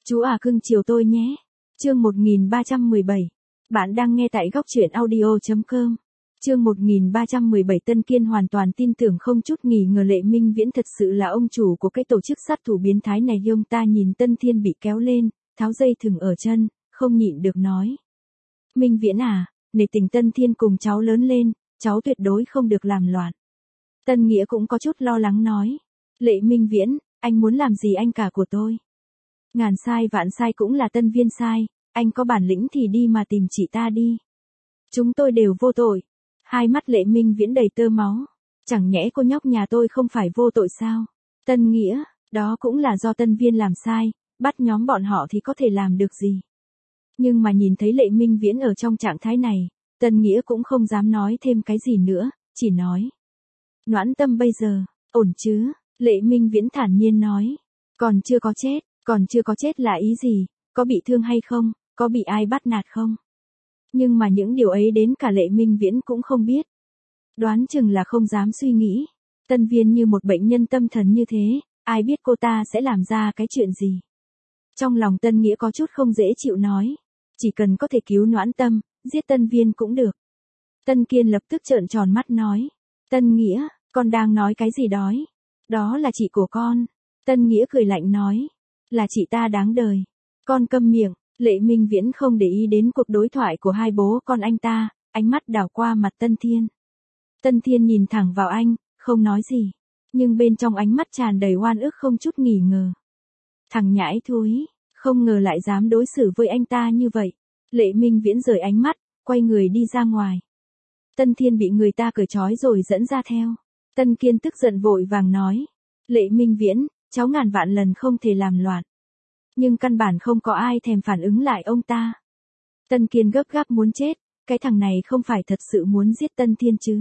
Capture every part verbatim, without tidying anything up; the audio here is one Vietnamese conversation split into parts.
Chú à cưng chiều tôi nhé. Chương một nghìn ba trăm mười bảy. Bạn đang nghe tại góc truyện audio chấm com. Chương một nghìn ba trăm mười bảy. Tân Kiên hoàn toàn tin tưởng không chút nghi ngờ Lệ Minh Viễn thật sự là ông chủ của cái tổ chức sát thủ biến thái này. Ông ta nhìn Tân Thiên bị kéo lên, tháo dây thừng ở chân, không nhịn được nói. Minh Viễn à, nể tình Tân Thiên cùng cháu lớn lên, cháu tuyệt đối không được làm loạn. Tân Nghĩa cũng có chút lo lắng nói. Lệ Minh Viễn, anh muốn làm gì anh cả của tôi? Ngàn sai vạn sai cũng là Tân Viên sai, anh có bản lĩnh thì đi mà tìm chị ta đi. Chúng tôi đều vô tội. Hai mắt Lệ Minh Viễn đầy tơ máu. Chẳng nhẽ cô nhóc nhà tôi không phải vô tội sao? Tân Nghĩa, đó cũng là do Tân Viên làm sai, bắt nhóm bọn họ thì có thể làm được gì? Nhưng mà nhìn thấy Lệ Minh Viễn ở trong trạng thái này, Tân Nghĩa cũng không dám nói thêm cái gì nữa, chỉ nói. Noãn Tâm bây giờ, ổn chứ? Lệ Minh Viễn thản nhiên nói. Còn chưa có chết, còn chưa có chết là ý gì? Có bị thương hay không? Có bị ai bắt nạt không? Nhưng mà những điều ấy đến cả Lệ Minh Viễn cũng không biết. Đoán chừng là không dám suy nghĩ. Tân Viên như một bệnh nhân tâm thần như thế, ai biết cô ta sẽ làm ra cái chuyện gì? Trong lòng Tân Nghĩa có chút không dễ chịu nói. Chỉ cần có thể cứu Noãn Tâm, giết Tân Viên cũng được. Tân Kiên lập tức trợn tròn mắt nói. Tân Nghĩa, con đang nói cái gì đó? Đó là chị của con. Tân Nghĩa cười lạnh nói. Là chị ta đáng đời. Con câm miệng. Lệ Minh Viễn không để ý đến cuộc đối thoại của hai bố con anh ta, ánh mắt đảo qua mặt Tân Thiên. Tân Thiên nhìn thẳng vào anh, không nói gì. Nhưng bên trong ánh mắt tràn đầy oan ức không chút nghi ngờ. Thằng nhãi thúi, không ngờ lại dám đối xử với anh ta như vậy. Lệ Minh Viễn rời ánh mắt, quay người đi ra ngoài. Tân Thiên bị người ta cởi trói rồi dẫn ra theo. Tân Kiên tức giận vội vàng nói. Lệ Minh Viễn, cháu ngàn vạn lần không thể làm loạn. Nhưng căn bản không có ai thèm phản ứng lại ông ta. Tân Kiên gấp gáp muốn chết, cái thằng này không phải thật sự muốn giết Tân Thiên chứ.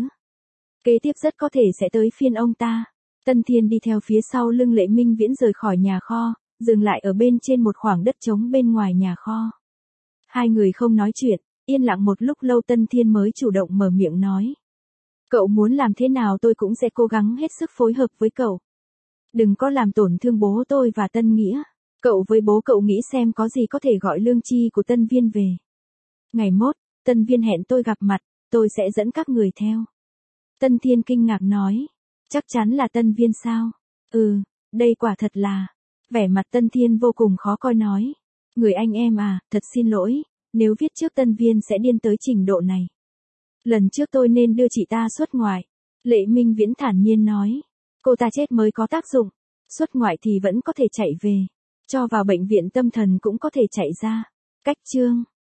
Kế tiếp rất có thể sẽ tới phiên ông ta. Tân Thiên đi theo phía sau lưng Lệ Minh Viễn rời khỏi nhà kho, dừng lại ở bên trên một khoảng đất trống bên ngoài nhà kho. Hai người không nói chuyện, yên lặng một lúc lâu Tân Thiên mới chủ động mở miệng nói. Cậu muốn làm thế nào tôi cũng sẽ cố gắng hết sức phối hợp với cậu. Đừng có làm tổn thương bố tôi và Tân Nghĩa. Cậu với bố cậu nghĩ xem có gì có thể gọi lương chi của Tân Viên về. Ngày mốt, Tân Viên hẹn tôi gặp mặt, tôi sẽ dẫn các người theo. Tân Thiên kinh ngạc nói. Chắc chắn là Tân Viên sao? Ừ, đây quả thật là. Vẻ mặt Tân Thiên vô cùng khó coi nói. Người anh em à, thật xin lỗi, nếu viết trước Tân Viên sẽ điên tới trình độ này. Lần trước tôi nên đưa chị ta xuất ngoại. Lệ Minh Viễn thản nhiên nói. Cô ta chết mới có tác dụng. Xuất ngoại thì vẫn có thể chạy về. Cho vào bệnh viện tâm thần cũng có thể chạy ra. Cách chương.